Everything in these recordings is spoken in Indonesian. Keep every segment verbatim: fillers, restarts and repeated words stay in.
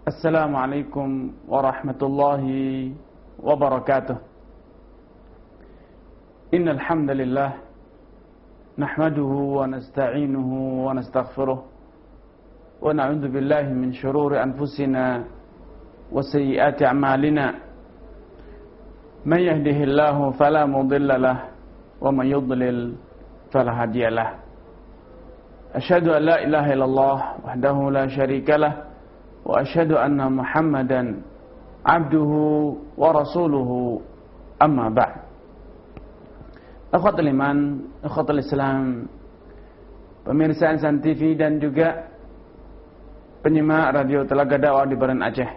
Assalamualaikum warahmatullahi wabarakatuh. Innal hamdalillah nahmaduhu wa nasta'inuhu wa nastaghfiruh wa na'udzu billahi min shururi anfusina wa sayyiati a'malina. Man yahdihillahu fala mudilla lahu wa man yudlil fala hadiya lahu. Asyhadu an la ilaha illallah wahdahu la syarika lahu wa asyhadu anna Muhammadan abduhu wa rasuluhu, amma ba'd. Akhwatul iman, akhwatul Islam, pemirsa Insan T V dan juga penyimak radio Telaga Dakwah di Baran Aceh.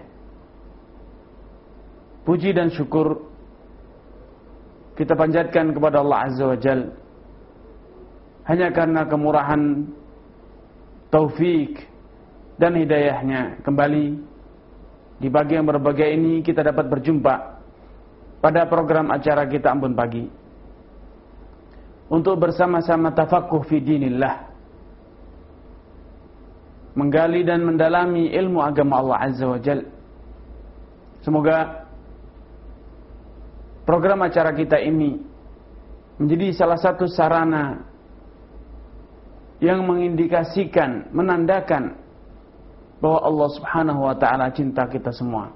Puji dan syukur kita panjatkan kepada Allah Azza wa Jalla, hanya karena kemurahan, taufik dan hidayahnya kembali di pagi yang berbahagia ini kita dapat berjumpa pada program acara kita Ambon Pagi untuk bersama-sama tafaqquh fi dinillah, menggali dan mendalami ilmu agama Allah Azza wa Jalla. Semoga program acara kita ini menjadi salah satu sarana yang mengindikasikan, menandakan bahwa Allah Subhanahu wa ta'ala cinta kita semua.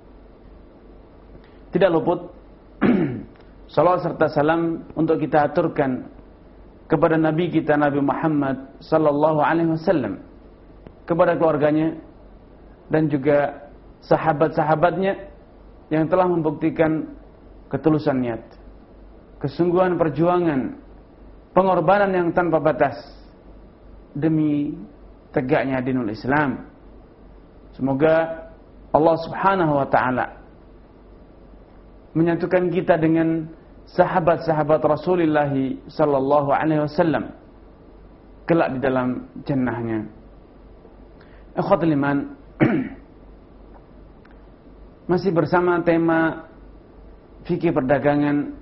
Tidak luput salawat serta salam untuk kita aturkan kepada Nabi kita Nabi Muhammad sallallahu alaihi wasallam, kepada keluarganya dan juga sahabat-sahabatnya yang telah membuktikan ketulusan niat, kesungguhan perjuangan, pengorbanan yang tanpa batas demi tegaknya dinul Islam. Semoga Allah Subhanahu wa ta'ala menyatukan kita dengan sahabat-sahabat Rasulullah sallallahu alaihi wasallam kelak di dalam jannahnya. Ikhwatul iman, masih bersama tema fikih perdagangan.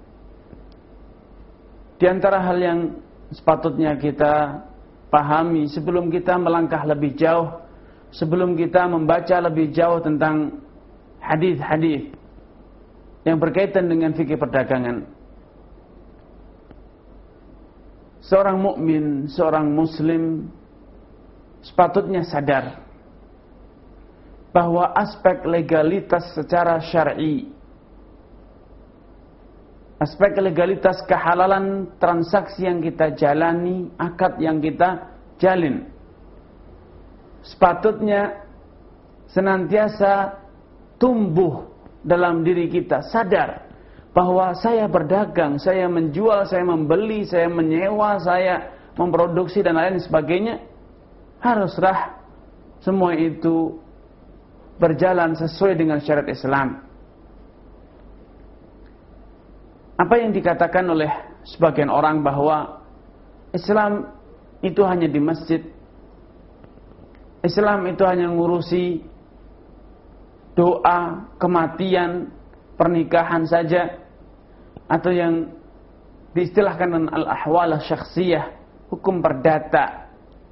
Di antara hal yang sepatutnya kita pahami sebelum kita melangkah lebih jauh, sebelum kita membaca lebih jauh tentang hadis-hadis yang berkaitan dengan fikih perdagangan, seorang mukmin, seorang muslim sepatutnya sadar bahwa aspek legalitas secara syar'i, aspek legalitas kehalalan transaksi yang kita jalani, akad yang kita jalin, sepatutnya senantiasa tumbuh dalam diri kita, sadar bahwa saya berdagang, saya menjual, saya membeli, saya menyewa, saya memproduksi dan lain sebagainya, haruslah semua itu berjalan sesuai dengan syariat Islam. Apa yang dikatakan oleh sebagian orang bahwa Islam itu hanya di masjid, Islam itu hanya ngurusi doa, kematian, pernikahan saja, atau yang diistilahkan dengan al-ahwal syakhsiyah, hukum perdata.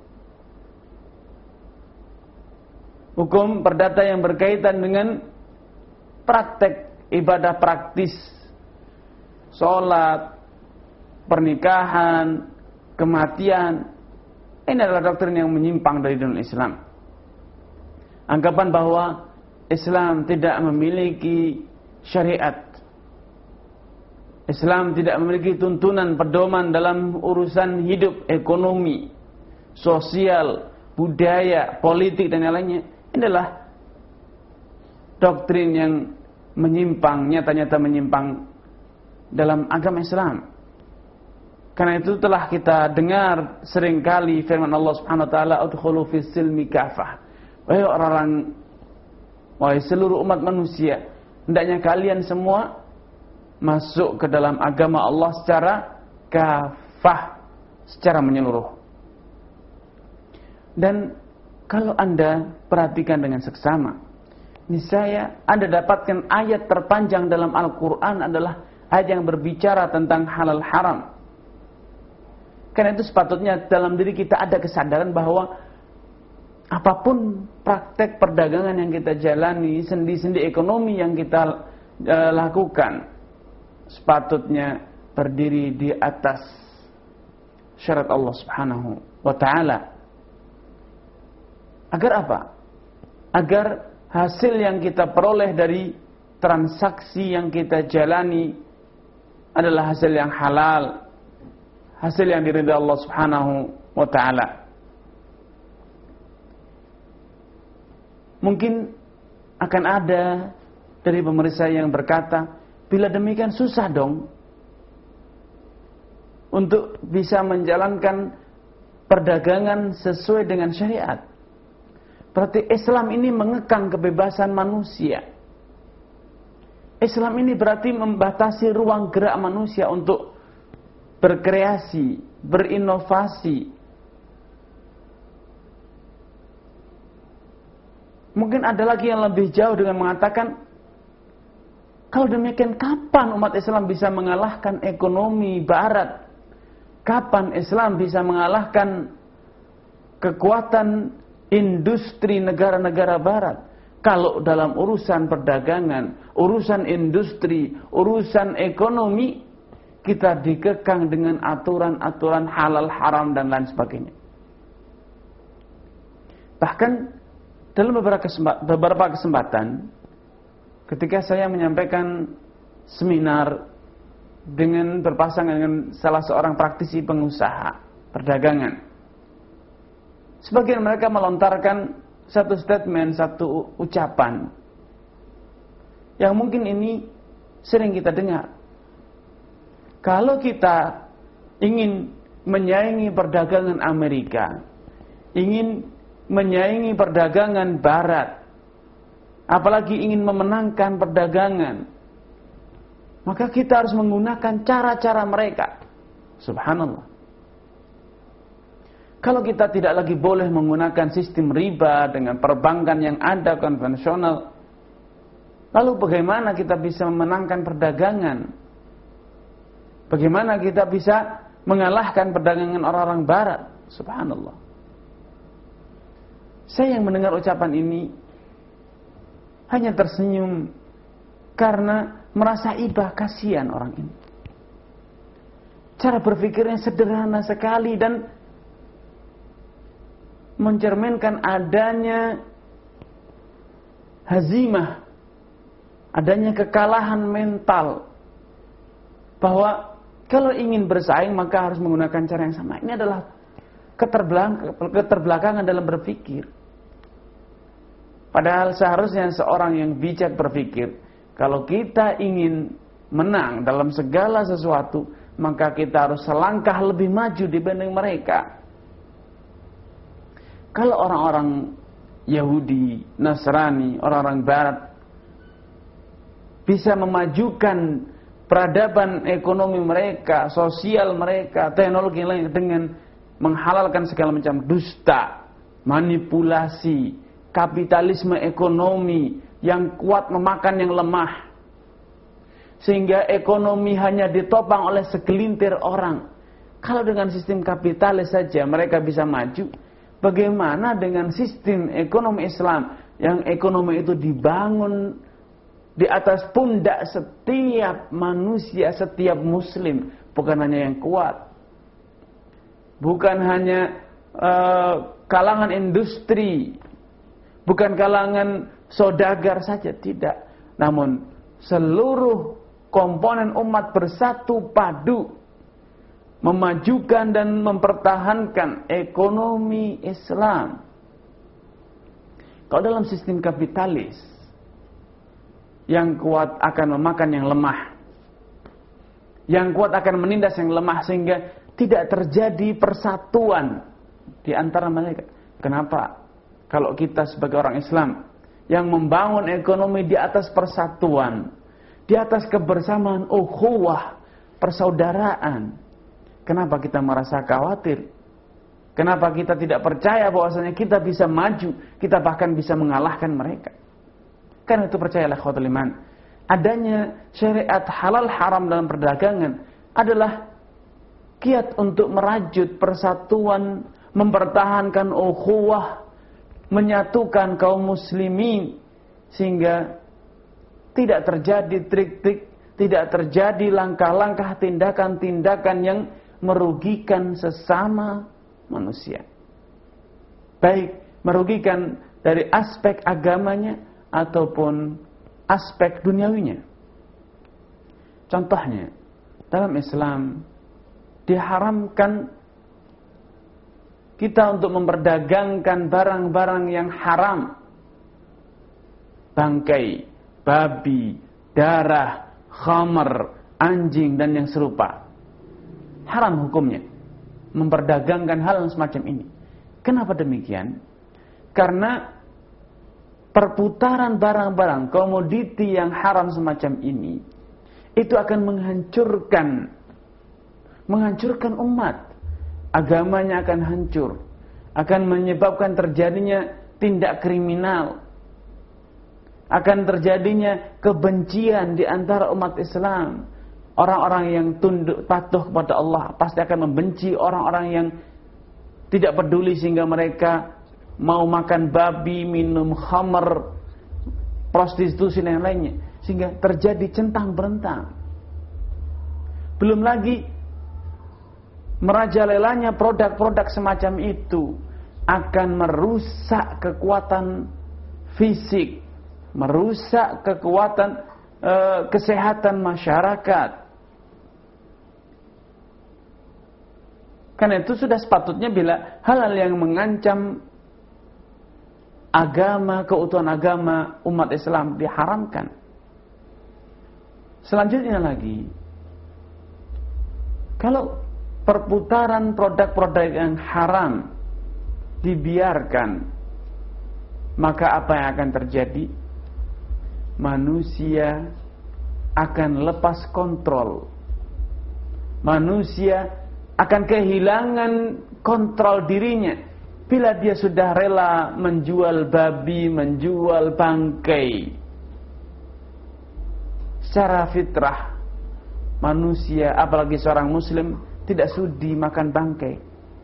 Hukum perdata yang berkaitan dengan praktek ibadah praktis, sholat, pernikahan, kematian. Ini adalah doktrin yang menyimpang dari dinul Islam. Anggapan bahwa Islam tidak memiliki syariat, Islam tidak memiliki tuntunan pedoman dalam urusan hidup, ekonomi, sosial, budaya, politik dan lainnya. Ini adalah doktrin yang menyimpang, nyata-nyata menyimpang dalam agama Islam. Karena itu telah kita dengar seringkali firman Allah Subhanahu wa taala, "Udkhulu fis silmi kafah." Wahai orang-orang, wahai seluruh umat manusia, hendaknya kalian semua masuk ke dalam agama Allah secara kafah, secara menyeluruh. Dan kalau Anda perhatikan dengan seksama, niscaya Anda dapatkan ayat terpanjang dalam Al-Quran adalah ayat yang berbicara tentang halal haram. Karena itu sepatutnya dalam diri kita ada kesadaran bahwa apapun praktek perdagangan yang kita jalani, sendi-sendi ekonomi yang kita uh, lakukan, sepatutnya berdiri di atas syariat Allah Subhanahu wa ta'ala. Agar apa? Agar hasil yang kita peroleh dari transaksi yang kita jalani adalah hasil yang halal, hasil yang diridhai Allah Subhanahu wa ta'ala. Mungkin akan ada dari pemirsa yang berkata, bila demikian susah dong untuk bisa menjalankan perdagangan sesuai dengan syariat. Berarti Islam ini mengekang kebebasan manusia. Islam ini berarti membatasi ruang gerak manusia untuk berkreasi, berinovasi. Mungkin ada lagi yang lebih jauh dengan mengatakan, kalau demikian kapan umat Islam bisa mengalahkan ekonomi barat? Kapan Islam bisa mengalahkan kekuatan industri negara-negara barat? Kalau dalam urusan perdagangan, urusan industri, urusan ekonomi, kita dikekang dengan aturan-aturan halal, haram, dan lain sebagainya. Bahkan dalam beberapa kesempatan, ketika saya menyampaikan seminar dengan berpasangan dengan salah seorang praktisi pengusaha perdagangan, sebagian mereka melontarkan satu statement, satu ucapan yang mungkin ini sering kita dengar. Kalau kita ingin menyaingi perdagangan Amerika, ingin menyaingi perdagangan Barat, apalagi ingin memenangkan perdagangan, maka kita harus menggunakan cara-cara mereka. Subhanallah. Kalau kita tidak lagi boleh menggunakan sistem riba dengan perbankan yang ada konvensional, lalu bagaimana kita bisa memenangkan perdagangan? Bagaimana kita bisa mengalahkan perdagangan orang-orang Barat? Subhanallah. Saya yang mendengar ucapan ini hanya tersenyum karena merasa iba, kasihan orang ini. Cara berpikirnya sederhana sekali dan mencerminkan adanya hazimah, adanya kekalahan mental, bahwa kalau ingin bersaing maka harus menggunakan cara yang sama. Ini adalah keterbelakangan dalam berpikir. Padahal seharusnya seorang yang bijak berpikir, kalau kita ingin menang dalam segala sesuatu, maka kita harus selangkah lebih maju dibanding mereka. Kalau orang-orang Yahudi, Nasrani, orang-orang Barat bisa memajukan peradaban ekonomi mereka, sosial mereka, teknologi lain dengan menghalalkan segala macam dusta, manipulasi, kapitalisme ekonomi yang kuat memakan yang lemah, sehingga ekonomi hanya ditopang oleh segelintir orang. Kalau dengan sistem kapitalis saja mereka bisa maju, bagaimana dengan sistem ekonomi Islam yang ekonomi itu dibangun di atas pundak setiap manusia, setiap muslim, bukan hanya yang kuat, bukan hanya uh, kalangan industri, bukan kalangan saudagar saja, tidak. Namun seluruh komponen umat bersatu padu memajukan dan mempertahankan ekonomi Islam. Kalau dalam sistem kapitalis, yang kuat akan memakan yang lemah, yang kuat akan menindas yang lemah, sehingga tidak terjadi persatuan di antara mereka. Kenapa? Kalau kita sebagai orang Islam yang membangun ekonomi di atas persatuan, di atas kebersamaan, ukhuwah, persaudaraan, kenapa kita merasa khawatir? Kenapa kita tidak percaya bahwasanya kita bisa maju, kita bahkan bisa mengalahkan mereka? Karena itu percayalah khawtul iman, adanya syariat halal haram dalam perdagangan adalah kiat untuk merajut persatuan, mempertahankan ukhuwah, menyatukan kaum muslimin sehingga tidak terjadi trik-trik, tidak terjadi langkah-langkah tindakan-tindakan yang merugikan sesama manusia. Baik merugikan dari aspek agamanya ataupun aspek duniawinya. Contohnya, dalam Islam diharamkan kita untuk memperdagangkan barang-barang yang haram. Bangkai, babi, darah, khamar, anjing dan yang serupa. Haram hukumnya memperdagangkan hal yang semacam ini. Kenapa demikian? Karena perputaran barang-barang komoditi yang haram semacam ini itu akan menghancurkan menghancurkan umat. Agamanya akan hancur, akan menyebabkan terjadinya tindak kriminal, akan terjadinya kebencian di antara umat Islam. Orang-orang yang tunduk patuh kepada Allah pasti akan membenci orang-orang yang tidak peduli sehingga mereka mau makan babi, minum khamar, prostitusi dan yang lainnya, sehingga terjadi centang berentang. Belum lagi merajalelanya produk-produk semacam itu akan merusak kekuatan fisik, merusak kekuatan e, kesehatan masyarakat. Karena itu sudah sepatutnya bila hal-hal yang mengancam agama, keutuhan agama umat Islam diharamkan. Selanjutnya lagi, kalau perputaran produk-produk yang haram dibiarkan, maka apa yang akan terjadi? Manusia akan lepas kontrol. Manusia akan kehilangan kontrol dirinya bila dia sudah rela menjual babi, menjual bangkai. Secara fitrah manusia, apalagi seorang muslim, tidak sudi makan bangkai.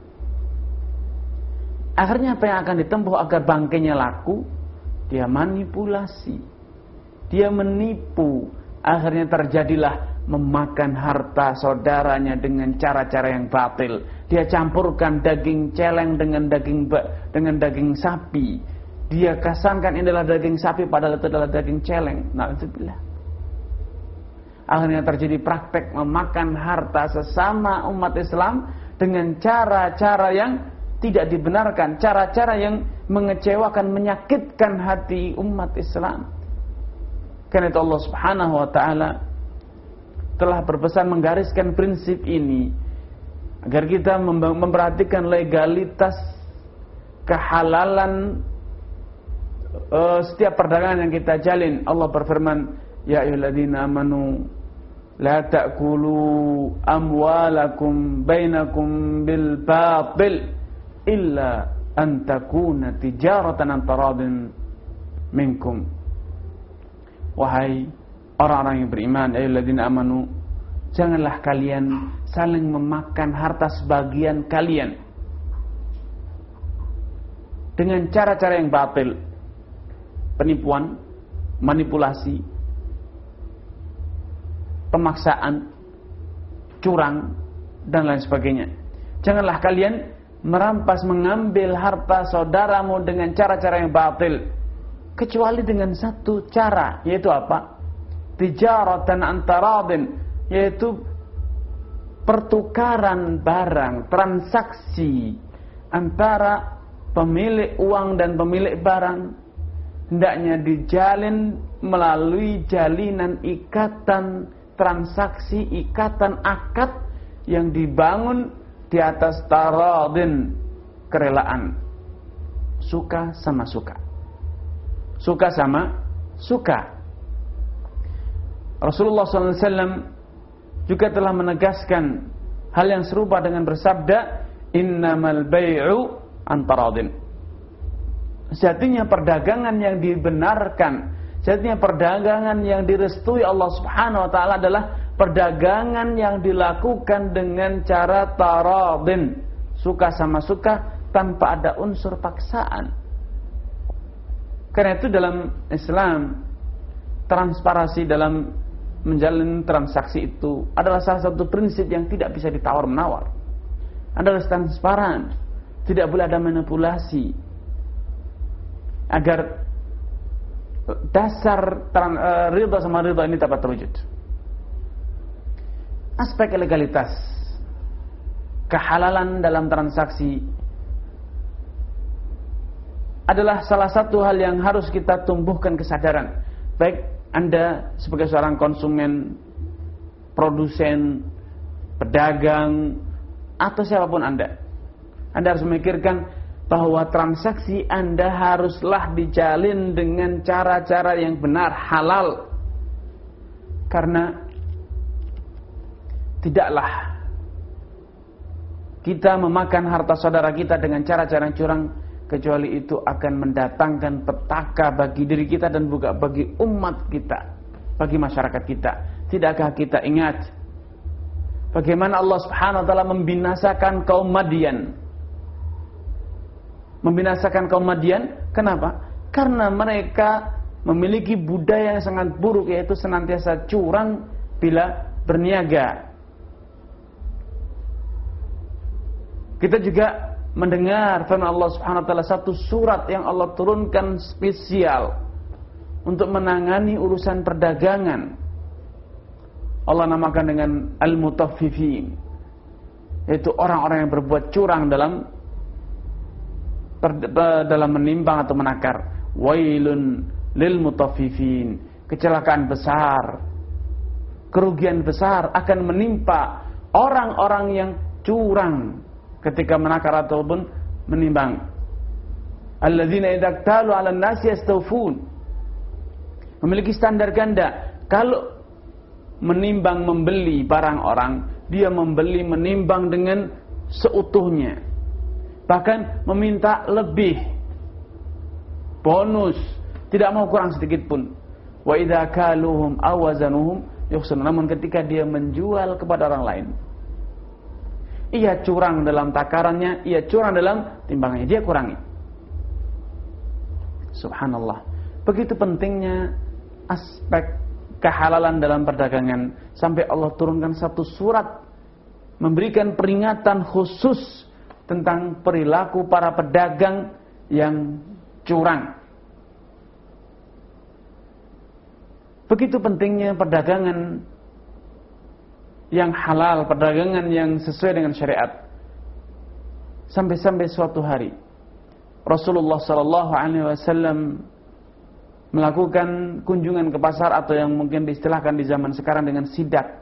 Akhirnya apa yang akan ditempuh agar bangkainya laku? Dia manipulasi, dia menipu. Akhirnya terjadilah memakan harta saudaranya dengan cara-cara yang batil. Dia campurkan daging celeng dengan daging dengan daging sapi. Dia kasangkan ini adalah daging sapi padahal itu adalah daging celeng. Na'udzubillah. Akhirnya terjadi praktek memakan harta sesama umat Islam dengan cara-cara yang tidak dibenarkan, cara-cara yang mengecewakan, menyakitkan hati umat Islam. Karena itu Allah Subhanahu wa taala telah berpesan menggariskan prinsip ini agar kita memperhatikan legalitas, kehalalan uh, setiap perdagangan yang kita jalin. Allah berfirman, ya ayyuhalladzina amanu la ta'kulu amwalakum bainakum bil batil illa an takuna tijaratan an taradin minkum. Wahai orang-orang yang beriman, ayyuhalladzina amanu, janganlah kalian saling memakan harta sebagian kalian dengan cara-cara yang batil, penipuan, manipulasi, pemaksaan, curang, dan lain sebagainya. Janganlah kalian merampas, mengambil harta saudaramu dengan cara-cara yang batil, kecuali dengan satu cara, yaitu apa? Tijaratan antaradin, yaitu pertukaran barang, transaksi antara pemilik uang dan pemilik barang hendaknya dijalin melalui jalinan ikatan transaksi, ikatan akad yang dibangun di atas taradin, kerelaan, suka sama suka, suka sama suka. Rasulullah shallallahu alaihi wasallam juga telah menegaskan hal yang serupa dengan bersabda, innamal bai'u antaradin. Sejatinya perdagangan yang dibenarkan, sejatinya perdagangan yang direstui Allah Subhanahu wa taala adalah perdagangan yang dilakukan dengan cara taradin, suka sama suka, tanpa ada unsur paksaan. Karena itu dalam Islam, transparansi dalam menjalin transaksi itu adalah salah satu prinsip yang tidak bisa ditawar-menawar. Adalah transparan, tidak boleh ada manipulasi, agar dasar uh, ridha sama ridha ini dapat terwujud. Aspek legalitas, kehalalan dalam transaksi adalah salah satu hal yang harus kita tumbuhkan kesadaran. Baik Anda sebagai seorang konsumen, produsen, pedagang, atau siapapun Anda. Anda harus memikirkan bahwa transaksi Anda haruslah dijalin dengan cara-cara yang benar, halal. Karena tidaklah kita memakan harta saudara kita dengan cara-cara yang curang, kecuali itu akan mendatangkan petaka bagi diri kita dan juga bagi umat kita, bagi masyarakat kita. Tidakkah kita ingat bagaimana Allah Subhanahu wa taala membinasakan kaum Madian? Membinasakan kaum Madian, kenapa? Karena mereka memiliki budaya yang sangat buruk, yaitu senantiasa curang bila berniaga. Kita juga mendengar firman Allah Subhanahu wa taala, satu surat yang Allah turunkan spesial untuk menangani urusan perdagangan. Allah namakan dengan al-mutaffifin, yaitu orang-orang yang berbuat curang dalam dalam menimbang atau menakar. Wailun lil mutaffifin, kecelakaan besar, kerugian besar akan menimpa orang-orang yang curang ketika menakar ataupun menimbang. Alladzina idza iktalu 'alan nasi yastawfun, memiliki standar ganda. Kalau menimbang membeli barang orang, dia membeli menimbang dengan seutuhnya, bahkan meminta lebih, bonus, tidak mau kurang sedikit pun. Wa idza kaluhum aw wazanuhum yukhsirun, namun ketika dia menjual kepada orang lain, ia curang dalam takarannya, ia curang dalam timbangannya, dia kurangi. Subhanallah. Begitu pentingnya aspek kehalalan dalam perdagangan, sampai Allah turunkan satu surat memberikan peringatan khusus tentang perilaku para pedagang yang curang. Begitu pentingnya perdagangan yang halal, perdagangan yang sesuai dengan syariat. Sampai-sampai suatu hari Rasulullah sallallahu alaihi wasallam melakukan kunjungan ke pasar, atau yang mungkin diistilahkan di zaman sekarang dengan sidak.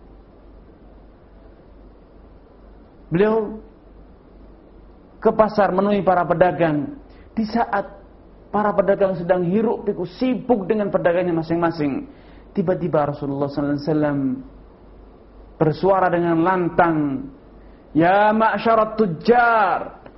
Beliau ke pasar menemui para pedagang. Di saat para pedagang sedang hiruk pikuk sibuk dengan perdagangannya masing-masing, tiba-tiba Rasulullah sallallahu alaihi wasallam bersuara dengan lantang, "Ya ma'syarat tujjar,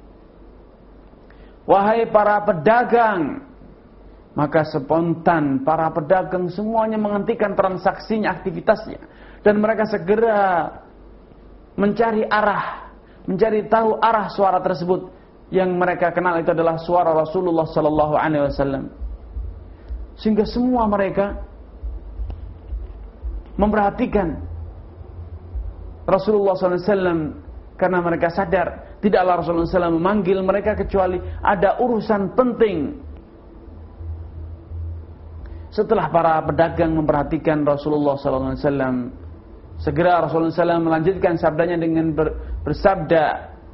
wahai para pedagang." Maka spontan para pedagang semuanya menghentikan transaksinya, aktivitasnya, dan mereka segera mencari arah, mencari tahu arah suara tersebut. Yang mereka kenal itu adalah suara Rasulullah sallallahu alaihi wasallam. Sehingga semua mereka memperhatikan Rasulullah sallallahu alaihi wasallam, karena mereka sadar tidaklah Rasulullah sallallahu alaihi wasallam memanggil mereka kecuali ada urusan penting. Setelah para pedagang memperhatikan Rasulullah sallallahu alaihi wasallam, segera Rasulullah sallallahu alaihi wasallam melanjutkan sabdanya dengan ber, bersabda,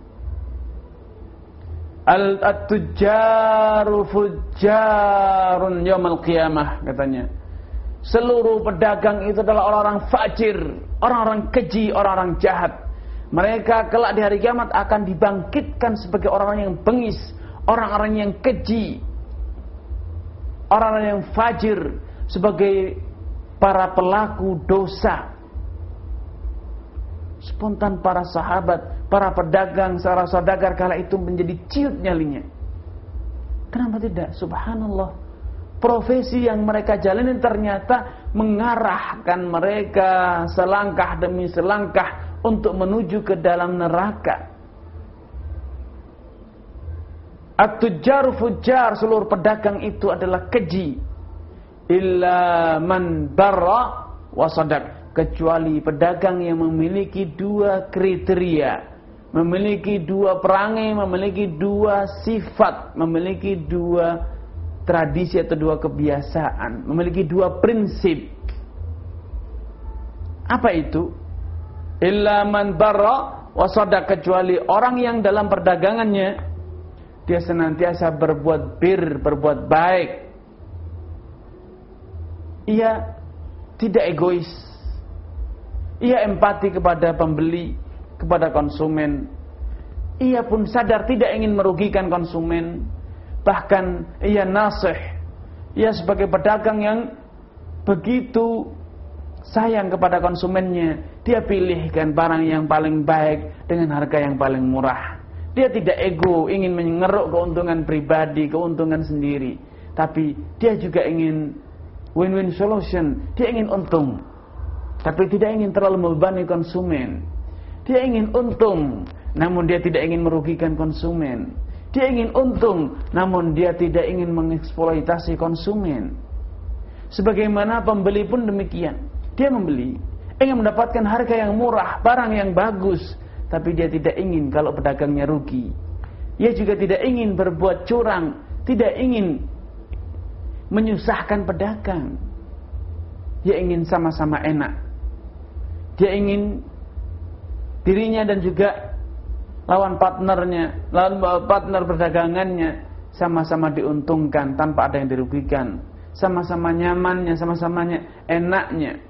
"Al-tujjaru fujjarun yaumil qiyamah," katanya. Seluruh pedagang itu adalah orang-orang fajir, orang-orang keji, orang-orang jahat. Mereka kelak di hari kiamat akan dibangkitkan sebagai orang-orang yang bengis, orang-orang yang keji, orang-orang yang fajir, sebagai para pelaku dosa. Spontan para sahabat, para pedagang, para saudagar kala itu menjadi ciut nyalinya. Kenapa tidak? Subhanallah. Profesi yang mereka jalani ternyata mengarahkan mereka selangkah demi selangkah untuk menuju ke dalam neraka. At-tujjaru fujjar, seluruh pedagang itu adalah keji. Illa man barra wa sadaq, kecuali pedagang yang memiliki dua kriteria, memiliki dua perangai, memiliki dua sifat, memiliki dua tradisi atau dua kebiasaan, memiliki dua prinsip. Apa itu? Illa man barra wa sadaq, kecuali orang yang dalam perdagangannya dia senantiasa berbuat bir, berbuat baik. Ia tidak egois. Ia empati kepada pembeli, kepada konsumen. Ia pun sadar tidak ingin merugikan konsumen. Bahkan ia nasih. Ia sebagai pedagang yang begitu sayang kepada konsumennya, dia pilihkan barang yang paling baik dengan harga yang paling murah. Dia tidak ego, ingin mengeruk keuntungan pribadi, keuntungan sendiri. Tapi dia juga ingin win-win solution. Dia ingin untung, tapi tidak ingin terlalu membebani konsumen. Dia ingin untung, namun dia tidak ingin merugikan konsumen. Dia ingin untung, namun dia tidak ingin mengeksploitasi konsumen. Sebagaimana pembeli pun demikian. Dia membeli, ingin mendapatkan harga yang murah, barang yang bagus, tapi dia tidak ingin kalau pedagangnya rugi. Dia juga tidak ingin berbuat curang, tidak ingin menyusahkan pedagang. Dia ingin sama-sama enak. Dia ingin dirinya dan juga lawan partnernya, lawan partner perdagangannya sama-sama diuntungkan tanpa ada yang dirugikan. Sama-sama nyamannya, sama-sama enaknya.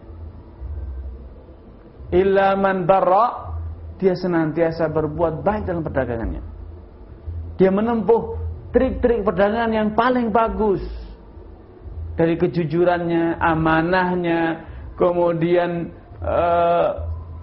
Illa man barra, dia senantiasa berbuat baik dalam perdagangannya. Dia menempuh trik-trik perdagangan yang paling bagus. Dari kejujurannya, amanahnya, kemudian uh,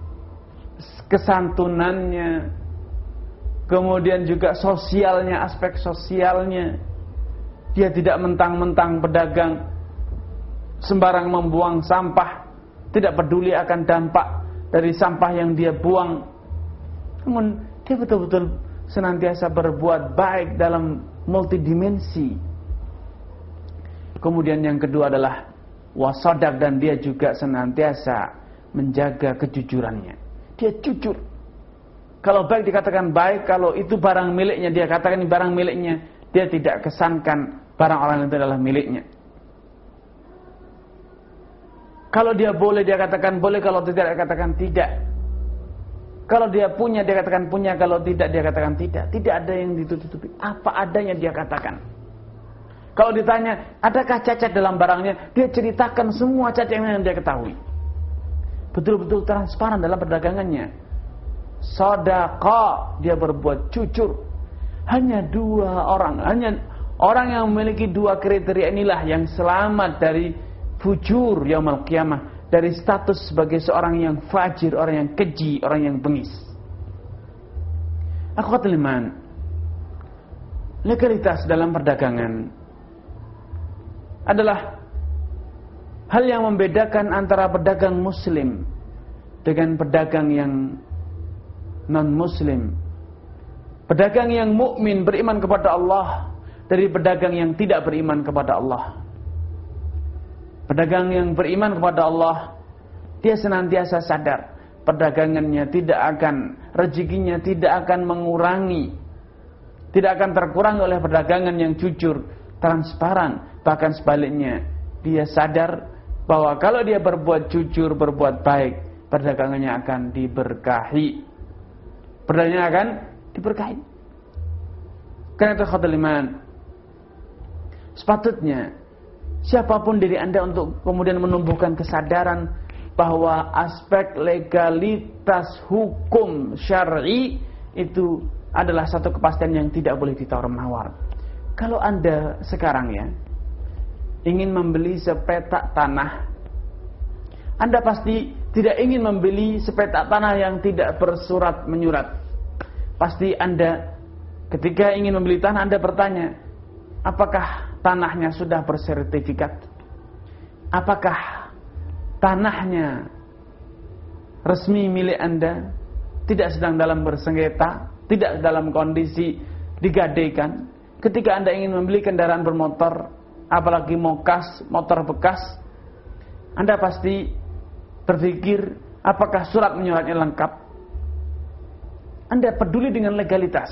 kesantunannya, kemudian juga sosialnya, aspek sosialnya. Dia tidak mentang-mentang pedagang sembarang membuang sampah, tidak peduli akan dampak dari sampah yang dia buang. Namun dia betul-betul senantiasa berbuat baik dalam multidimensi. Kemudian yang kedua adalah wasadaq, dan dia juga senantiasa menjaga kejujurannya. Dia jujur. Kalau baik dikatakan baik, kalau itu barang miliknya dia katakan ini barang miliknya. Dia tidak kesankan barang orang itu adalah miliknya. Kalau dia boleh dia katakan boleh, kalau tidak dia katakan tidak. Kalau dia punya dia katakan punya, kalau tidak dia katakan tidak. Tidak ada yang ditutupi. Apa adanya dia katakan. Kalau ditanya adakah cacat dalam barangnya, dia ceritakan semua cacat yang dia ketahui. Betul-betul transparan dalam perdagangannya. Shadaqah, dia berbuat jujur. Hanya dua orang, hanya orang yang memiliki dua kriteria inilah yang selamat dari fujur yaumul qiyamah, dari status sebagai seorang yang fajir, orang yang keji, orang yang bengis. Akhwatul iman, legalitas dalam perdagangan adalah hal yang membedakan antara pedagang muslim dengan pedagang yang non-muslim. Pedagang yang mukmin beriman kepada Allah dari pedagang yang tidak beriman kepada Allah. Pedagang yang beriman kepada Allah, dia senantiasa sadar perdagangannya tidak akan, rezekinya tidak akan mengurangi, tidak akan terkurangi oleh perdagangan yang jujur, transparan. Bahkan sebaliknya, dia sadar bahwa kalau dia berbuat jujur, berbuat baik, perdagangannya akan diberkahi. Perdagangannya akan diberkahi. Karena itu khatul iman, sepatutnya siapapun diri Anda untuk kemudian menumbuhkan kesadaran bahwa aspek legalitas hukum syar'i itu adalah satu kepastian yang tidak boleh ditawar-menawar. Kalau Anda sekarang ya ingin membeli sepetak tanah, Anda pasti tidak ingin membeli sepetak tanah yang tidak bersurat menyurat. Pasti Anda ketika ingin membeli tanah, Anda bertanya, apakah tanahnya sudah bersertifikat? Apakah tanahnya resmi milik Anda? Tidak sedang dalam bersengketa, tidak dalam kondisi digadaikan. ketika Anda ingin membeli kendaraan bermotor, apalagi mokas, motor bekas, Anda pasti berpikir apakah surat menyuratnya lengkap. Anda peduli dengan legalitas.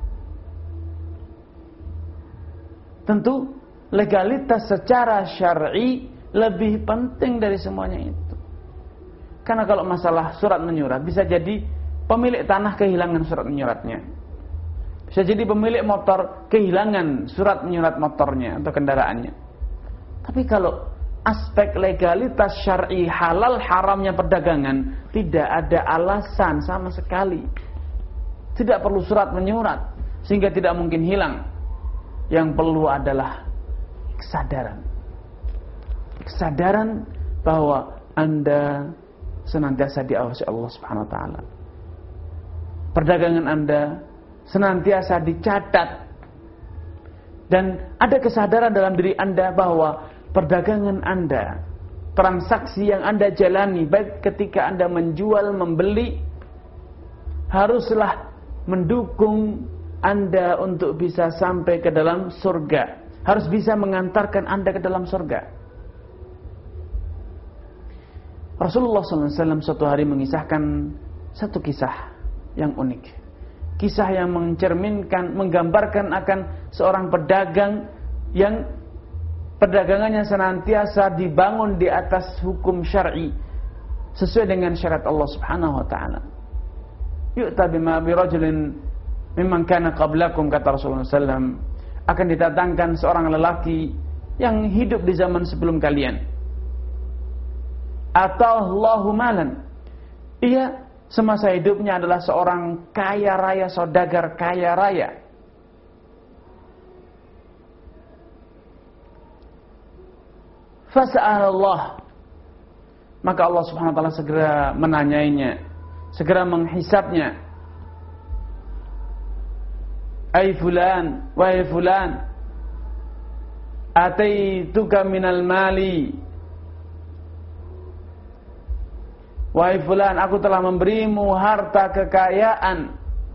Tentu legalitas secara syar'i lebih penting dari semuanya itu. Karena kalau masalah surat menyurat, bisa jadi pemilik tanah kehilangan surat menyuratnya. Bisa jadi pemilik motor kehilangan surat menyurat motornya atau kendaraannya. Tapi kalau aspek legalitas syar'i, halal haramnya perdagangan, tidak ada alasan sama sekali. Tidak perlu surat menyurat, sehingga tidak mungkin hilang. Yang perlu adalah kesadaran. Kesadaran bahwa Anda senantiasa diawasi Allah Subhanahu wa taala. Perdagangan Anda senantiasa dicatat, dan ada kesadaran dalam diri Anda bahwa perdagangan Anda, transaksi yang Anda jalani, baik ketika Anda menjual, membeli, haruslah mendukung Anda untuk bisa sampai ke dalam surga, harus bisa mengantarkan Anda ke dalam surga. Rasulullah shallallahu alaihi wasallam suatu hari mengisahkan satu kisah yang unik. Kisah yang mencerminkan, menggambarkan akan seorang pedagang yang perdagangannya senantiasa dibangun di atas hukum syar'i sesuai dengan syariat Allah Subhanahu wa taala. Yu'ta bima bi rajulin mimman kana qablakum, kata Rasulullah sallallahu alaihi wasallam, akan didatangkan seorang lelaki yang hidup di zaman sebelum kalian. Atallahu malan. Ia semasa hidupnya adalah seorang kaya raya, saudagar kaya raya. Fas'alallah, maka Allah Subhanahu wa taala segera menanyainya, segera menghisabnya. Ai fulan, wahai fulan, ataituka minal mali. Wahai fulan, aku telah memberimu harta kekayaan.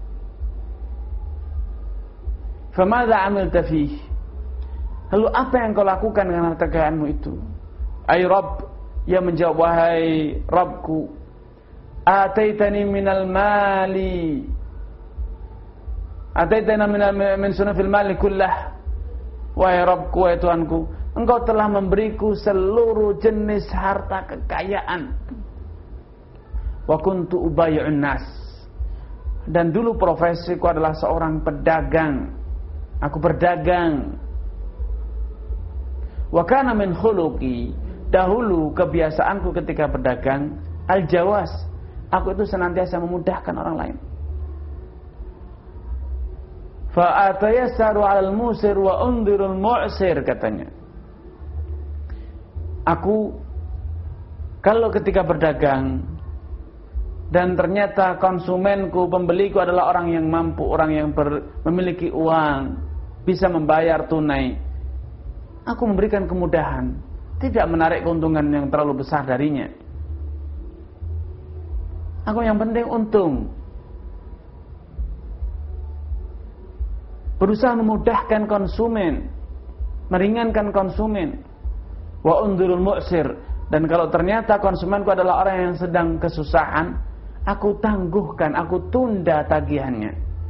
Famadza amilta fih? Lalu apa yang kau lakukan dengan harta kekayaanmu itu? Ai Rabb, ia menjawab, wahai Rabbku, ataitani minal mali, ataitana minal min sunufil mali kullah. Wahai Rabbku, wahai Tuhanku, engkau telah memberiku seluruh jenis harta kekayaan. Wa kuntu ubayyi'un nas, dan dulu profesiku adalah seorang pedagang. Aku berdagang. Wa kana min khuluqi, dahulu kebiasaanku ketika berdagang al-jawas, aku itu senantiasa memudahkan orang lain. Fa atayassaru 'alal musir wa undirul mu'sir, katanya. Aku kalau ketika berdagang dan ternyata konsumenku, pembeliku adalah orang yang mampu, orang yang ber, memiliki uang, bisa membayar tunai, aku memberikan kemudahan, tidak menarik keuntungan yang terlalu besar darinya. Aku yang penting untung. Berusaha memudahkan konsumen, meringankan konsumen. Wa undurul mu'sir, dan kalau ternyata konsumenku adalah orang yang sedang kesusahan, aku tangguhkan, aku tunda tagihannya.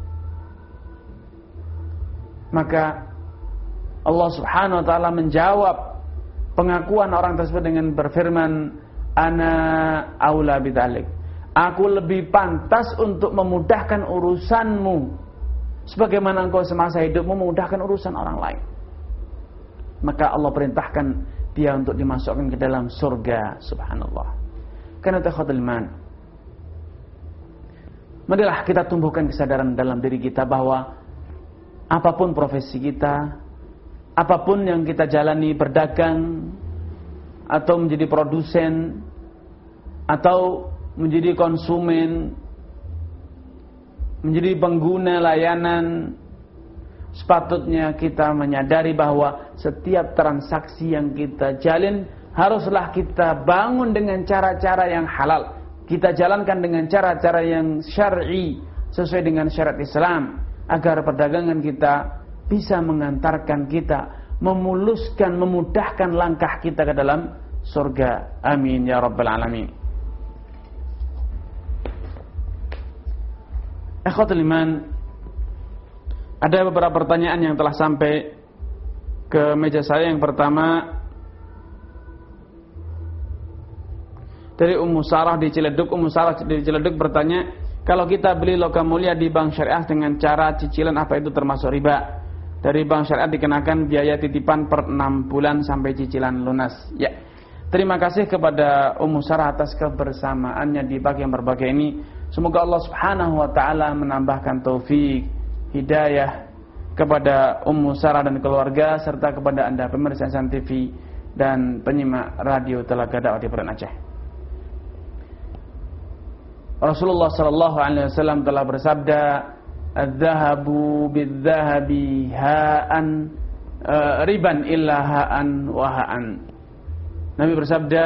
Maka Allah Subhanahu wa taala menjawab pengakuan orang tersebut dengan berfirman, ana aula bidzalik. Aku lebih pantas untuk memudahkan urusanmu sebagaimana engkau semasa hidupmu memudahkan urusan orang lain. Maka Allah perintahkan dia untuk dimasukkan ke dalam surga. Subhanallah. Karena takhatul iman, marilah kita tumbuhkan kesadaran dalam diri kita bahwa apapun profesi kita, apapun yang kita jalani, berdagang, atau menjadi produsen, atau menjadi konsumen, menjadi pengguna layanan, sepatutnya kita menyadari bahwa setiap transaksi yang kita jalin haruslah kita bangun dengan cara-cara yang halal. Kita jalankan dengan cara-cara yang syar'i, sesuai dengan syariat Islam, agar perdagangan kita bisa mengantarkan kita, memuluskan, memudahkan langkah kita ke dalam surga. Amin ya rabbal alamin. Ikhwatul iman, ada beberapa pertanyaan yang telah sampai ke meja saya. Yang pertama dari Ummu Sarah di Ciledug. Ummu Sarah di Ciledug bertanya, kalau kita beli logam mulia di bank syariah dengan cara cicilan, apa itu termasuk riba? Dari bank syariah dikenakan biaya titipan per enam bulan sampai cicilan lunas. Ya, terima kasih kepada Ummu Sarah atas kebersamaannya di pagi yang berbahagia ini. Semoga Allah Subhanahu wa taala menambahkan taufik, hidayah kepada Ummu Sarah dan keluarga, serta kepada Anda pemirsa Insan T V dan penyimak radio Telaga Dakwah di Peren Aceh. Rasulullah sallallahu alaihi wasallam telah bersabda, "Adz-dzahabu bidz-dzahabi ha'an uh, riban illa ha'an wa ha'an." Nabi bersabda,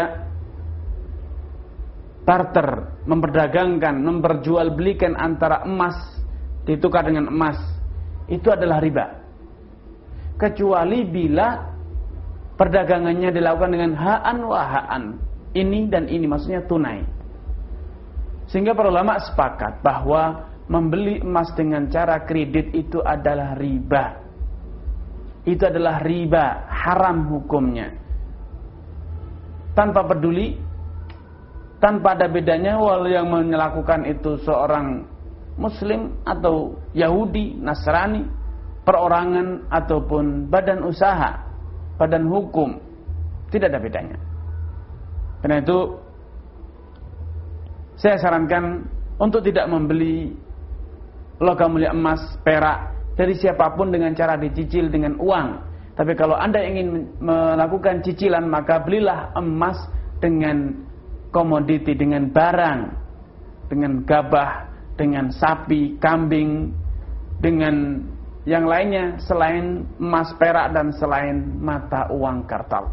barter, memperdagangkan, memperjualbelikan antara emas ditukar dengan emas, itu adalah riba. Kecuali bila perdagangannya dilakukan dengan ha'an wa ha'an, ini dan ini, maksudnya tunai. Sehingga para ulama sepakat bahwa membeli emas dengan cara kredit itu adalah riba. Itu adalah riba, haram hukumnya. Tanpa peduli, tanpa ada bedanya walau yang melakukan itu seorang Muslim atau Yahudi, Nasrani, perorangan ataupun badan usaha, badan hukum, tidak ada bedanya. Karena itu saya sarankan untuk tidak membeli logam mulia emas, perak dari siapapun dengan cara dicicil dengan uang. Tapi kalau Anda ingin melakukan cicilan, maka belilah emas dengan komoditi, dengan barang, dengan gabah, dengan sapi, kambing, dengan yang lainnya selain emas, perak, dan selain mata uang kartal.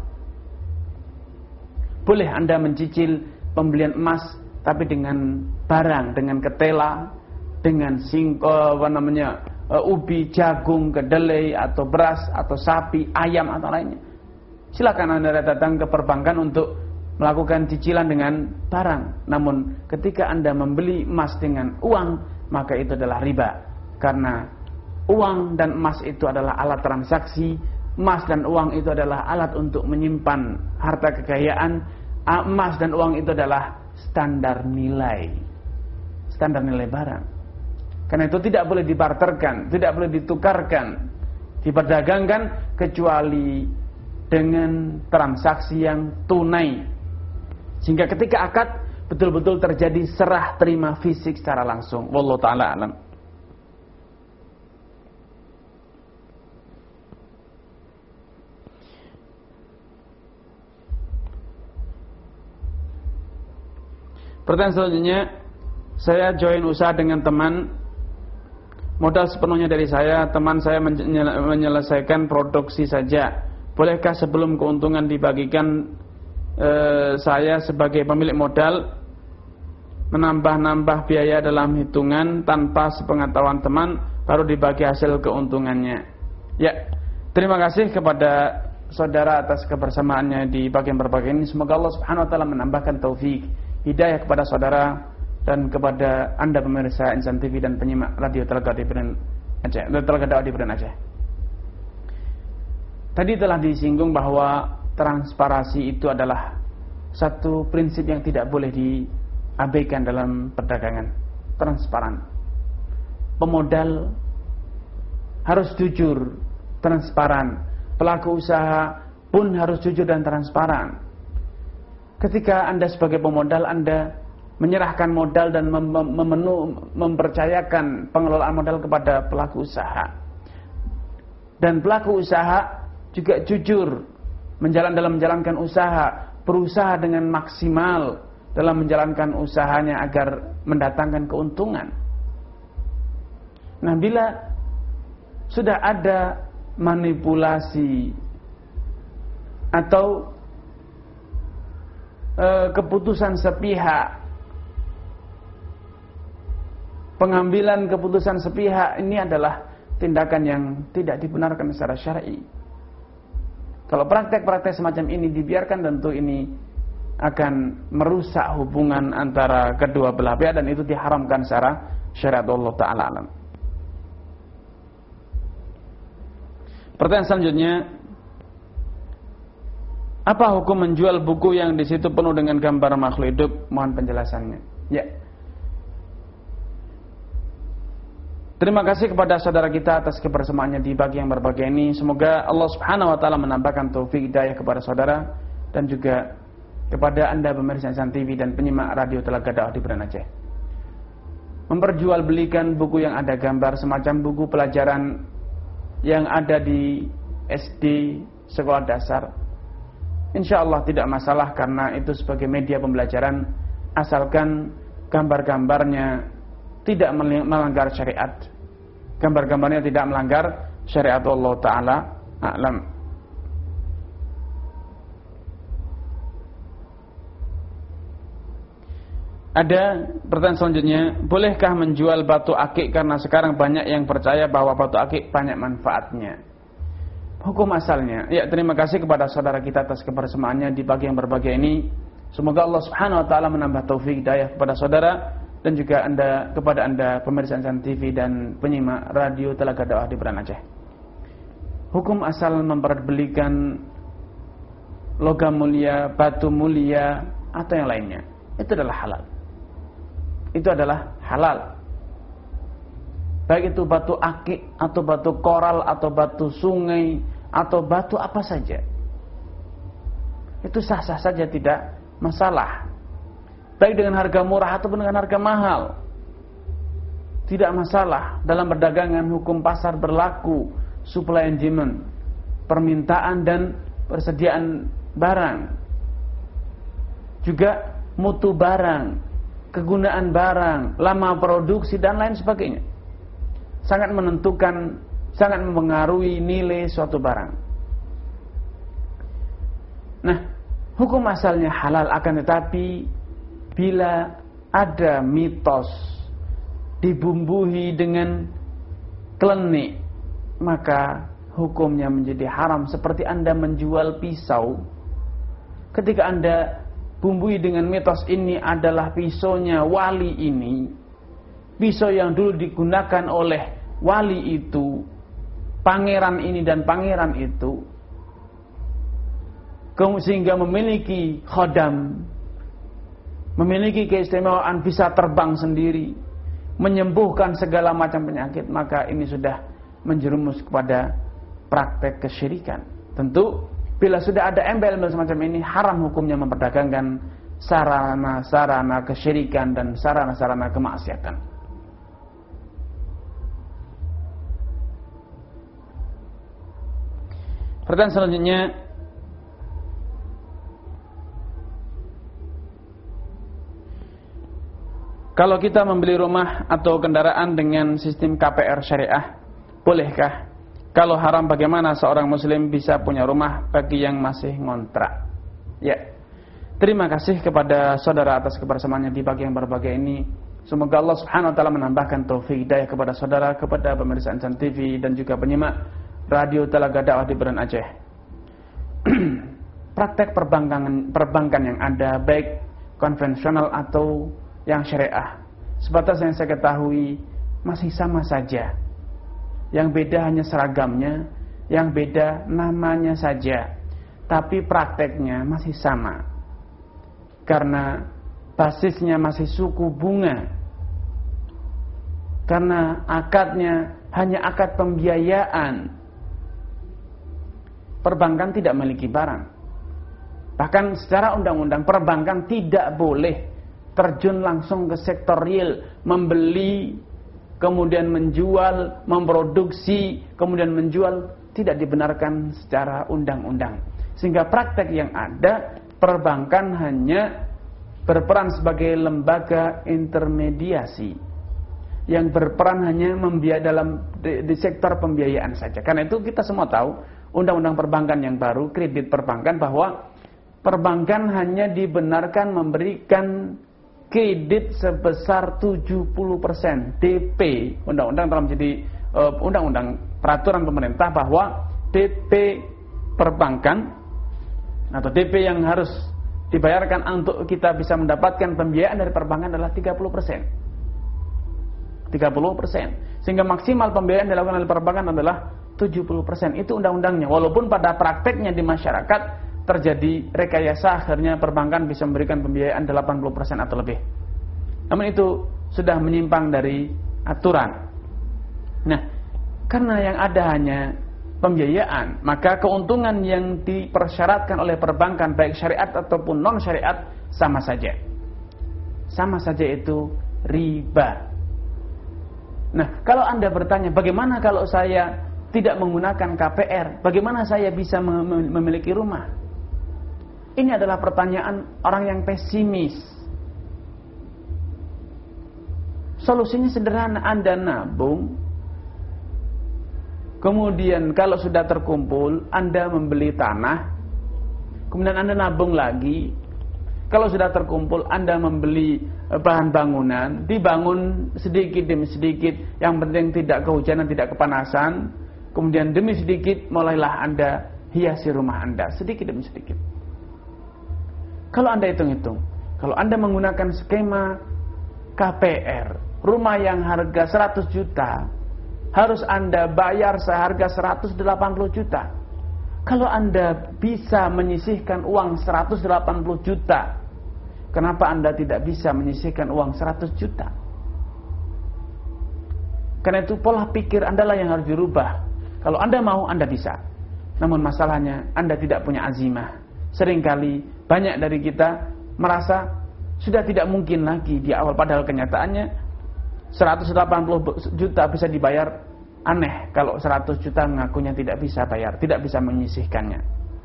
Boleh Anda mencicil pembelian emas, tapi dengan barang, dengan ketela, dengan singko, apa namanya, uh, ubi, jagung, kedelai, atau beras, atau sapi, ayam, atau lainnya. Silakan Anda datang ke perbankan untuk melakukan cicilan dengan barang. Namun ketika Anda membeli emas dengan uang, maka itu adalah riba. Karena uang dan emas itu adalah alat transaksi. Emas dan uang itu adalah alat untuk menyimpan harta kekayaan. Emas dan uang itu adalah standar nilai, standar nilai barang. Karena itu tidak boleh dibarterkan, tidak boleh ditukarkan, diperdagangkan kecuali dengan transaksi yang tunai. Sehingga ketika akad betul-betul terjadi serah terima fisik secara langsung. Wallahu taala alam. Pertanyaan selanjutnya, saya join usaha dengan teman, modal sepenuhnya dari saya, teman saya menyelesaikan produksi saja. Bolehkah sebelum keuntungan dibagikan eh, saya sebagai pemilik modal menambah-nambah biaya dalam hitungan tanpa sepengetahuan teman, baru dibagi hasil keuntungannya? Ya, terima kasih kepada saudara atas kebersamaannya di bagian berbagai ini. Semoga Allah Subhanahu wa taala menambahkan taufik, hidayah kepada saudara dan kepada Anda pemirsa Insan T V dan penyimak radio Telaga di Peren Aceh, Telaga Dakwah di Peren Aceh. Tadi telah disinggung bahwa transparansi itu adalah satu prinsip yang tidak boleh diabaikan dalam perdagangan. Transparan. Pemodal harus jujur, transparan. Pelaku usaha pun harus jujur dan transparan. Ketika Anda sebagai pemodal, Anda menyerahkan modal dan mem- mem- mempercayakan pengelolaan modal kepada pelaku usaha. Dan pelaku usaha juga jujur menjalan dalam menjalankan usaha, berusaha dengan maksimal dalam menjalankan usahanya agar mendatangkan keuntungan. Nah, bila sudah ada manipulasi atau keputusan sepihak, pengambilan keputusan sepihak, ini adalah tindakan yang tidak dibenarkan secara syar'i. Kalau praktek-praktek semacam ini dibiarkan, tentu ini akan merusak hubungan antara kedua belah pihak, dan itu diharamkan secara syariat Allah Ta'ala alam. Pertanyaan selanjutnya, apa hukum menjual buku yang di situ penuh dengan gambar makhluk hidup? Mohon penjelasannya. Ya. Terima kasih kepada saudara kita atas kebersamaannya di pagi yang berbahagia ini. Semoga Allah Subhanahu wa taala menambahkan taufik hidayah kepada saudara dan juga kepada Anda pemirsa Insan T V dan penyimak radio Telaga Dakwah di Banda Aceh. Memperjualbelikan buku yang ada gambar semacam buku pelajaran yang ada di S D sekolah dasar, insya Allah tidak masalah, karena itu sebagai media pembelajaran, asalkan gambar-gambarnya tidak melanggar syariat. Gambar-gambarnya tidak melanggar syariat Allah Ta'ala a'lam. Ada pertanyaan selanjutnya, bolehkah menjual batu akik karena sekarang banyak yang percaya bahwa batu akik banyak manfaatnya? Hukum asalnya. Ya, terima kasih kepada saudara kita atas kebersamaannya di pagi yang berbahagia ini. Semoga Allah Subhanahu wa taala menambah taufik hidayah kepada saudara dan juga Anda, kepada Anda pemirsa Insan T V dan penyimak radio Telaga Dakwah di Banda Aceh. Hukum asal memperjualbelikan logam mulia, batu mulia atau yang lainnya, itu adalah halal. Itu adalah halal. Baik itu batu akik atau batu koral atau batu sungai atau batu apa saja, itu sah-sah saja, tidak masalah. Baik dengan harga murah ataupun dengan harga mahal, tidak masalah. Dalam perdagangan hukum pasar berlaku, supply and demand, permintaan dan persediaan barang, juga mutu barang, kegunaan barang, lama produksi dan lain sebagainya, sangat menentukan, sangat mempengaruhi nilai suatu barang. Nah, hukum asalnya halal, akan tetapi bila ada mitos dibumbui dengan klenik, maka hukumnya menjadi haram. Seperti Anda menjual pisau, ketika Anda bumbui dengan mitos ini adalah pisaunya wali ini, pisau yang dulu digunakan oleh wali itu, pangeran ini dan pangeran itu, sehingga memiliki khodam, memiliki keistimewaan, bisa terbang sendiri, menyembuhkan segala macam penyakit, maka ini sudah menjerumus kepada praktek kesyirikan. Tentu bila sudah ada embel-embel semacam ini, haram hukumnya memperdagangkan sarana-sarana kesyirikan dan sarana-sarana kemaksiatan. Pertanyaan selanjutnya, kalau kita membeli rumah atau kendaraan dengan sistem K P R syariah, bolehkah? Kalau haram, bagaimana seorang muslim bisa punya rumah bagi yang masih ngontrak? Ya, terima kasih kepada saudara atas kebersamaannya di pagi yang berbahagia ini. Semoga Allah Subhanahu wa taala menambahkan taufik hidayah kepada saudara, kepada pemirsa Insan T V dan juga penyimak radio Telaga Dakwah di Banda Aceh. Praktek perbankan perbankan yang ada, baik konvensional atau yang syariah, sebatas yang saya ketahui masih sama saja. Yang beda hanya seragamnya, yang beda namanya saja, tapi prakteknya masih sama. Karena basisnya masih suku bunga, karena akadnya hanya akad pembiayaan. Perbankan tidak memiliki barang. Bahkan secara undang-undang perbankan tidak boleh terjun langsung ke sektor real, membeli, kemudian menjual, memproduksi, kemudian menjual, tidak dibenarkan secara undang-undang. Sehingga praktek yang ada, perbankan hanya berperan sebagai lembaga intermediasi yang berperan hanya membiayai dalam di, di sektor pembiayaan saja. Karena itu kita semua tahu undang-undang perbankan yang baru, kredit perbankan, bahwa perbankan hanya dibenarkan memberikan kredit sebesar tujuh puluh persen D P. Undang-undang telah menjadi uh, undang-undang peraturan pemerintah bahwa D P perbankan atau D P yang harus dibayarkan untuk kita bisa mendapatkan pembiayaan dari perbankan adalah tiga puluh persen. tiga puluh persen. Sehingga maksimal pembiayaan dilakukan oleh perbankan adalah tujuh puluh persen. Itu undang-undangnya. Walaupun pada prakteknya di masyarakat terjadi rekayasa, akhirnya perbankan bisa memberikan pembiayaan delapan puluh persen atau lebih. Namun itu sudah menyimpang dari aturan. Nah, karena yang ada hanya pembiayaan, maka keuntungan yang dipersyaratkan oleh perbankan baik syariat ataupun non syariat sama saja. Sama saja itu riba. Nah, kalau Anda bertanya, bagaimana kalau saya tidak menggunakan K P R? Bagaimana saya bisa mem- memiliki rumah? Ini adalah pertanyaan orang yang pesimis. Solusinya sederhana, Anda nabung. Kemudian kalau sudah terkumpul, Anda membeli tanah. Kemudian Anda nabung lagi. Kalau sudah terkumpul, Anda membeli bahan bangunan. Dibangun sedikit demi sedikit. Yang penting tidak kehujanan, tidak kepanasan. Kemudian demi sedikit, mulailah Anda hiasi rumah Anda. Sedikit demi sedikit. Kalau Anda hitung-hitung, kalau Anda menggunakan skema K P R, rumah yang harga seratus juta, harus Anda bayar seharga seratus delapan puluh juta. Kalau Anda bisa menyisihkan uang seratus delapan puluh juta, kenapa Anda tidak bisa menyisihkan uang seratus juta? Karena itu pola pikir Anda lah yang harus dirubah. Kalau Anda mau, Anda bisa. Namun masalahnya, Anda tidak punya azimah. Seringkali banyak dari kita merasa sudah tidak mungkin lagi di awal, padahal kenyataannya seratus delapan puluh juta bisa dibayar. Aneh kalau seratus juta ngakunya tidak bisa bayar, tidak bisa menyisihkannya.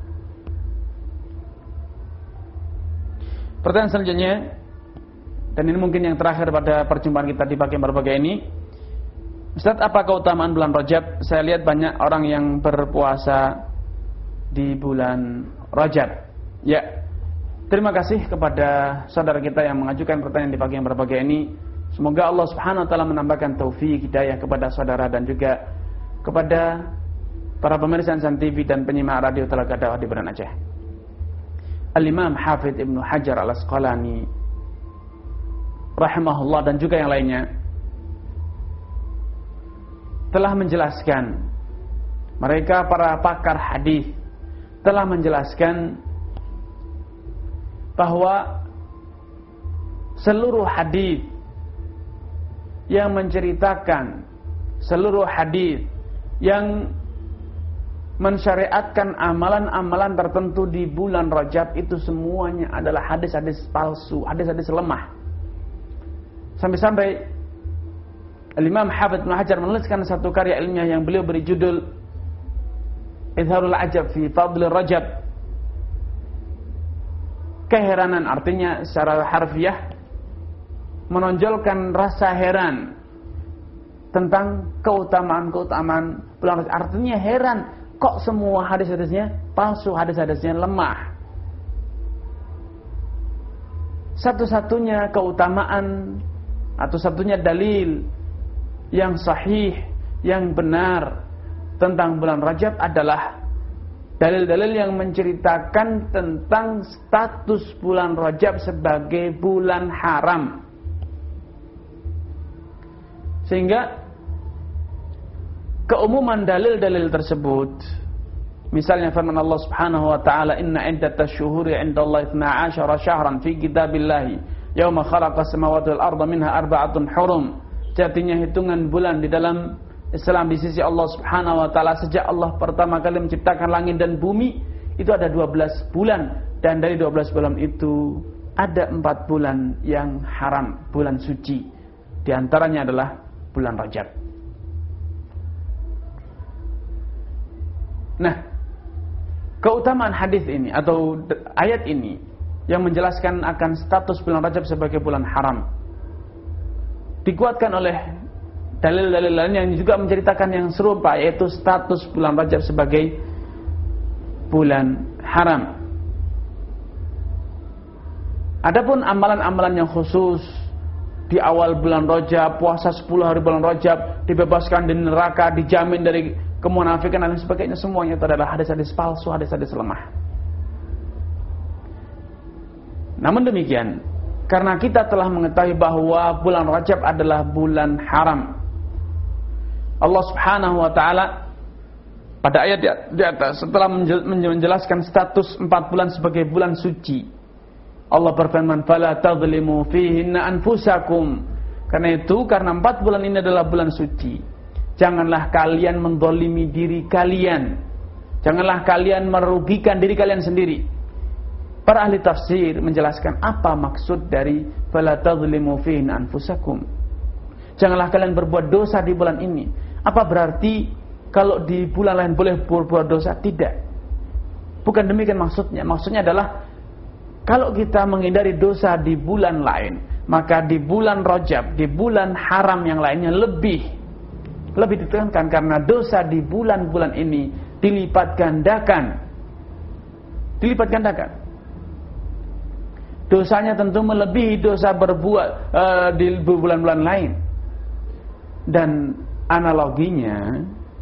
Pertanyaan selanjutnya, dan ini mungkin yang terakhir pada perjumpaan kita di pagi berbagai ini. Ustaz, apa keutamaan bulan Rajab? Saya lihat banyak orang yang berpuasa di bulan Rajab. Ya, terima kasih kepada saudara kita yang mengajukan pertanyaan di pagi yang berbagai ini. Semoga Allah Subhanahu wa taala menambahkan taufik hidayah kepada saudara dan juga kepada para pemirsa Insan T V dan penyimak radio Telaga Dakwah di Banda Aceh. Al-Imam Hafidz Ibnu Hajar Al-Asqalani rahimahullah dan juga yang lainnya telah menjelaskan, mereka para pakar hadis telah menjelaskan bahwa seluruh hadis yang menceritakan, seluruh hadis yang mensyariatkan amalan-amalan tertentu di bulan Rajab itu semuanya adalah hadis-hadis palsu, hadis-hadis lemah. Sampai-sampai Al-Imam Hafidz Ibnu Hajar menuliskan satu karya ilmiah yang beliau beri judul Izharul Ajab fi Fadli Rajab. Keheranan artinya secara harfiah menonjolkan rasa heran tentang keutamaan-keutamaan bulan Rajab. Artinya heran, kok semua hadis-hadisnya palsu, hadis-hadisnya lemah. Satu-satunya keutamaan atau satunya dalil yang sahih, yang benar tentang bulan Rajab adalah dalil-dalil yang menceritakan tentang status bulan Rajab sebagai bulan haram. Sehingga keumuman dalil-dalil tersebut, misalnya firman Allah Subhanahu wa taala, inna iddatash syuhuri 'indallahi itsna asyara syahran fi kitabillahi yauma khalaqas samawati wal arda minha arba'atun hurum. Jadinya hitungan bulan di dalam Islam di sisi Allah Subhanahu wa taala sejak Allah pertama kali menciptakan langit dan bumi itu ada dua belas bulan, dan dari dua belas bulan itu ada empat bulan yang haram, bulan suci. Di antaranya adalah bulan Rajab. Nah, keutamaan hadis ini atau ayat ini yang menjelaskan akan status bulan Rajab sebagai bulan haram dikuatkan oleh dalil-dalil lain yang juga menceritakan yang serupa, yaitu status bulan Rajab sebagai bulan haram. Adapun amalan-amalan yang khusus di awal bulan Rajab, puasa sepuluh hari bulan Rajab, dibebaskan dari neraka, dijamin dari kemunafikan dan sebagainya. Semuanya itu adalah hadis-hadis palsu, hadis-hadis lemah. Namun demikian, karena kita telah mengetahui bahwa bulan Rajab adalah bulan haram, Allah Subhanahu wa taala pada ayat di atas setelah menjelaskan status empat bulan sebagai bulan suci, Allah berfirman, "Fala tadhlimu fihinna anfusakum." Karena itu, karena empat bulan ini adalah bulan suci, janganlah kalian menzalimi diri kalian. Janganlah kalian merugikan diri kalian sendiri. Para ahli tafsir menjelaskan apa maksud dari "Fala tadhlimu fihinna anfusakum." Janganlah kalian berbuat dosa di bulan ini. Apa berarti kalau di bulan lain boleh berbuat dosa? Tidak. Bukan demikian maksudnya. Maksudnya adalah kalau kita menghindari dosa di bulan lain, maka di bulan Rajab, di bulan haram yang lainnya lebih lebih ditekankan, karena dosa di bulan-bulan ini dilipat gandakan. Dilipat gandakan. Dosanya tentu melebihi dosa berbuat uh, di bulan-bulan lain. Dan analoginya,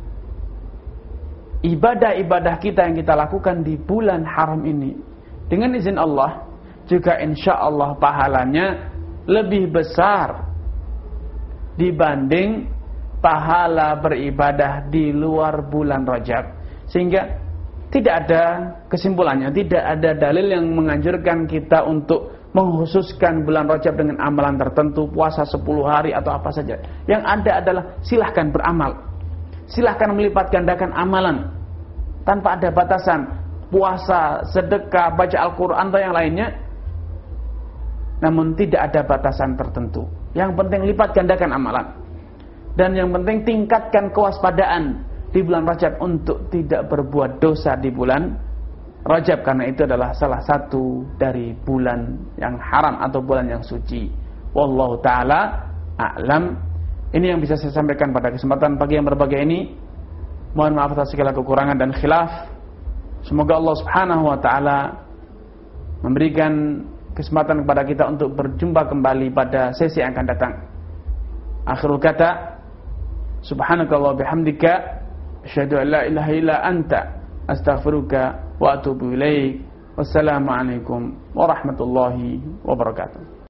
ibadah-ibadah kita yang kita lakukan di bulan haram ini, dengan izin Allah, juga insya Allah pahalanya lebih besar dibanding pahala beribadah di luar bulan Rajab. Sehingga tidak ada kesimpulannya, tidak ada dalil yang menganjurkan kita untuk mengkhususkan bulan Rajab dengan amalan tertentu, puasa sepuluh hari atau apa saja. Yang ada adalah silahkan beramal, silahkan melipat gandakan amalan tanpa ada batasan, puasa, sedekah, baca Al-Quran atau yang lainnya. Namun tidak ada batasan tertentu. Yang penting lipat gandakan amalan, dan yang penting tingkatkan kewaspadaan di bulan Rajab untuk tidak berbuat dosa di bulan Rajab, karena itu adalah salah satu dari bulan yang haram atau bulan yang suci. Wallahu ta'ala a'lam. Ini yang bisa saya sampaikan pada kesempatan pagi yang berbahagia ini. Mohon maaf atas segala kekurangan dan khilaf. Semoga Allah Subhanahu wa ta'ala memberikan kesempatan kepada kita untuk berjumpa kembali pada sesi yang akan datang. Akhirul kata, subhanakallah bihamdika, asyhadu an la ilaha illa anta, astaghfiruka wa atubu ilaik. Wassalamualaikum warahmatullahi wabarakatuh.